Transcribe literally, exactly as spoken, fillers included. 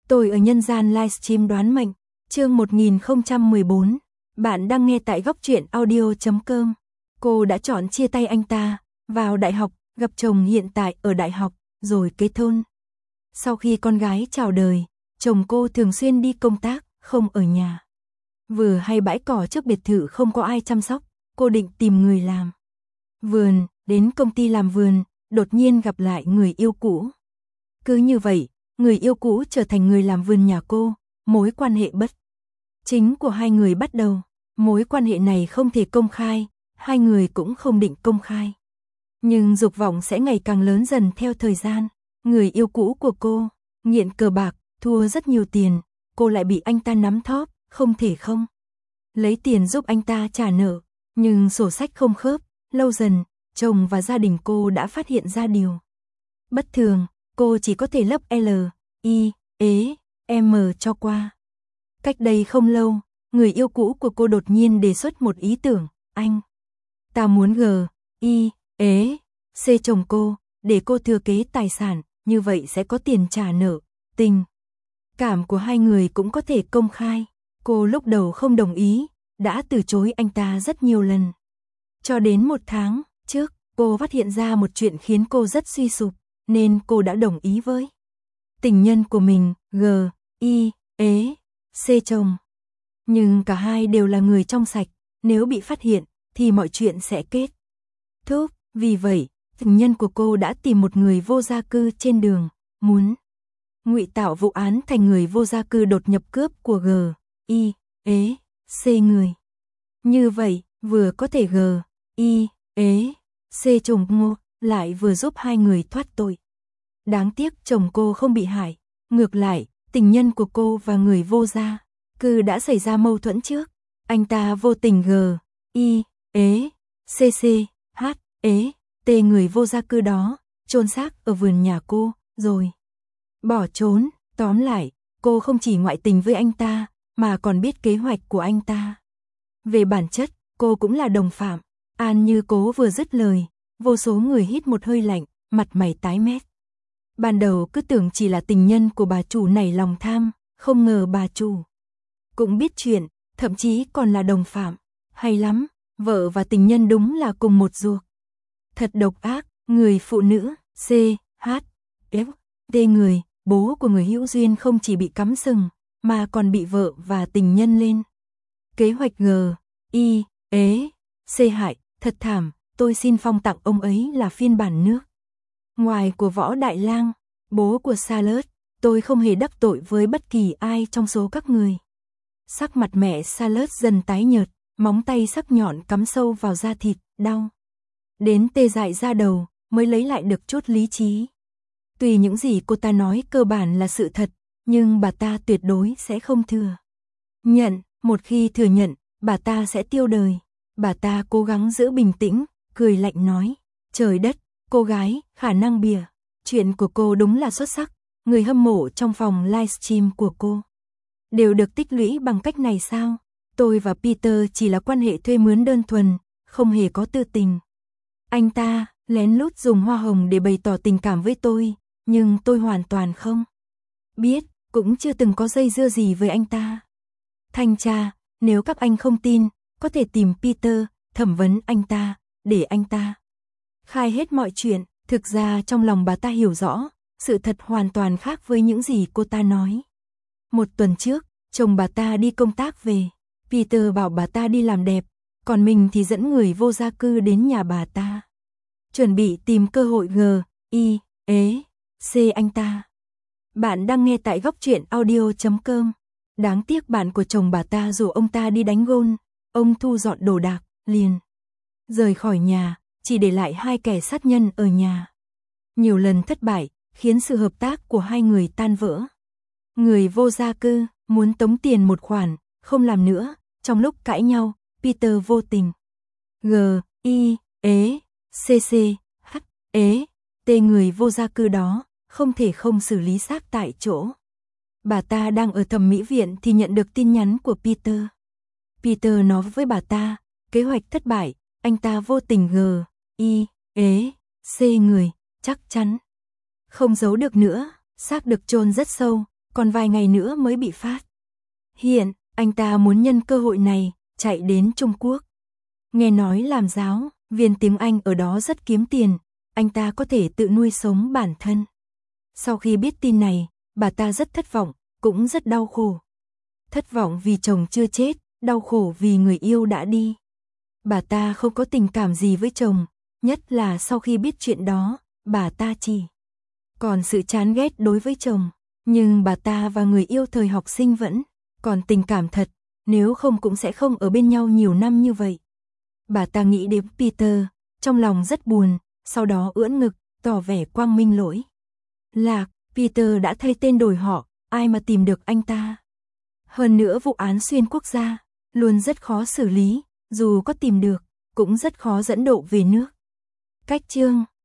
Tôi ở nhân gian livestream đoán mệnh, chương một nghìn không trăm mười bốn. Bạn đang nghe tại góc truyện audio chấm com. Cô đã chọn chia tay anh ta, vào đại học, gặp chồng hiện tại ở đại học, rồi kết hôn. Sau khi con gái chào đời, chồng cô thường xuyên đi công tác, không ở nhà. Vừa hay bãi cỏ trước biệt thự không có ai chăm sóc, cô định tìm người làm vườn, đến công ty làm vườn, đột nhiên gặp lại người yêu cũ. Cứ như vậy, người yêu cũ trở thành người làm vườn nhà cô, mối quan hệ bất chính của hai người bắt đầu. Mối quan hệ này không thể công khai, hai người cũng không định công khai. Nhưng dục vọng sẽ ngày càng lớn dần theo thời gian. Người yêu cũ của cô, nghiện cờ bạc, thua rất nhiều tiền, cô lại bị anh ta nắm thóp, không thể không lấy tiền giúp anh ta trả nợ, nhưng sổ sách không khớp, lâu dần, chồng và gia đình cô đã phát hiện ra điều bất thường, cô chỉ có thể lấp L, I, ế, M cho qua. Cách đây không lâu, người yêu cũ của cô đột nhiên đề xuất một ý tưởng, anh ta muốn G, I, ế, C chồng cô, để cô thừa kế tài sản, như vậy sẽ có tiền trả nợ, tình cảm của hai người cũng có thể công khai. Cô lúc đầu không đồng ý, đã từ chối anh ta rất nhiều lần. Cho đến một tháng trước, cô phát hiện ra một chuyện khiến cô rất suy sụp, nên cô đã đồng ý với tình nhân của mình, G, I, ế, C chồng. Nhưng cả hai đều là người trong sạch, nếu bị phát hiện, thì mọi chuyện sẽ kết thúc. Vì vậy, tình nhân của cô đã tìm một người vô gia cư trên đường, muốn ngụy tạo vụ án thành người vô gia cư đột nhập cướp của G, I, ế, C người. Như vậy, vừa có thể G, I, ế, C chồng ngô, lại vừa giúp hai người thoát tội. Đáng tiếc chồng cô không bị hại, ngược lại, tình nhân của cô và người vô gia cư đã xảy ra mâu thuẫn trước. Anh ta vô tình G, I, ế, C C, H, ế, T người vô gia cư đó, chôn xác ở vườn nhà cô, rồi bỏ trốn. Tóm lại, cô không chỉ ngoại tình với anh ta, mà còn biết kế hoạch của anh ta. Về bản chất, cô cũng là đồng phạm. An Như Cố vừa dứt lời, vô số người hít một hơi lạnh, mặt mày tái mét. Ban đầu cứ tưởng chỉ là tình nhân của bà chủ nảy lòng tham, không ngờ bà chủ cũng biết chuyện, thậm chí còn là đồng phạm. Hay lắm, vợ và tình nhân đúng là cùng một ruột. Thật độc ác, người phụ nữ, C, H, F, T người, bố của người hữu duyên không chỉ bị cắm sừng, mà còn bị vợ và tình nhân lên kế hoạch G, I, ế, C hại, thật thảm, tôi xin phong tặng ông ấy là phiên bản nước ngoài của Võ Đại Lang, bố của Charlotte. Tôi không hề đắc tội với bất kỳ ai trong số các người. Sắc mặt mẹ Charlotte dần tái nhợt, móng tay sắc nhọn cắm sâu vào da thịt, đau đến tê dại da đầu, mới lấy lại được chút lý trí. Tuy những gì cô ta nói cơ bản là sự thật, nhưng bà ta tuyệt đối sẽ không thừa nhận. Một khi thừa nhận, bà ta sẽ tiêu đời. Bà ta cố gắng giữ bình tĩnh, cười lạnh nói, trời đất, cô gái, khả năng bìa. Chuyện của cô đúng là xuất sắc. Người hâm mộ trong phòng livestream của cô đều được tích lũy bằng cách này sao? Tôi và Peter chỉ là quan hệ thuê mướn đơn thuần, không hề có tư tình. Anh ta lén lút dùng hoa hồng để bày tỏ tình cảm với tôi, nhưng tôi hoàn toàn không biết, cũng chưa từng có dây dưa gì với anh ta. Thanh tra, nếu các anh không tin, có thể tìm Peter, thẩm vấn anh ta, để anh ta khai hết mọi chuyện. Thực ra trong lòng bà ta hiểu rõ, sự thật hoàn toàn khác với những gì cô ta nói. Một tuần trước, chồng bà ta đi công tác về, Peter bảo bà ta đi làm đẹp, còn mình thì dẫn người vô gia cư đến nhà bà ta, chuẩn bị tìm cơ hội G, I, ế, C anh ta. Bạn đang nghe tại góc truyện audio chấm com. Đáng tiếc bạn của chồng bà ta rủ ông ta đi đánh gôn, ông thu dọn đồ đạc, liền rời khỏi nhà, chỉ để lại hai kẻ sát nhân ở nhà. Nhiều lần thất bại, khiến sự hợp tác của hai người tan vỡ. Người vô gia cư muốn tống tiền một khoản, không làm nữa. Trong lúc cãi nhau, Peter vô tình G, I, ế, C C, H, ế, T người vô gia cư đó, không thể không xử lý xác tại chỗ. Bà ta đang ở thẩm mỹ viện thì nhận được tin nhắn của Peter. Peter nói với bà ta, kế hoạch thất bại, anh ta vô tình G, I, ế, C người, chắc chắn không giấu được nữa, xác được chôn rất sâu, còn vài ngày nữa mới bị phát hiện. Anh ta muốn nhân cơ hội này, chạy đến Trung Quốc. Nghe nói làm giáo viên tiếng Anh ở đó rất kiếm tiền, anh ta có thể tự nuôi sống bản thân. Sau khi biết tin này, bà ta rất thất vọng, cũng rất đau khổ. Thất vọng vì chồng chưa chết, đau khổ vì người yêu đã đi. Bà ta không có tình cảm gì với chồng, nhất là sau khi biết chuyện đó, bà ta chỉ còn sự chán ghét đối với chồng. Nhưng bà ta và người yêu thời học sinh vẫn còn tình cảm thật, nếu không cũng sẽ không ở bên nhau nhiều năm như vậy. Bà ta nghĩ đến Peter, trong lòng rất buồn, sau đó ưỡn ngực, tỏ vẻ quang minh lỗi lạc. Peter đã thay tên đổi họ, ai mà tìm được anh ta. Hơn nữa vụ án xuyên quốc gia, luôn rất khó xử lý, dù có tìm được, cũng rất khó dẫn độ về nước. Cách chương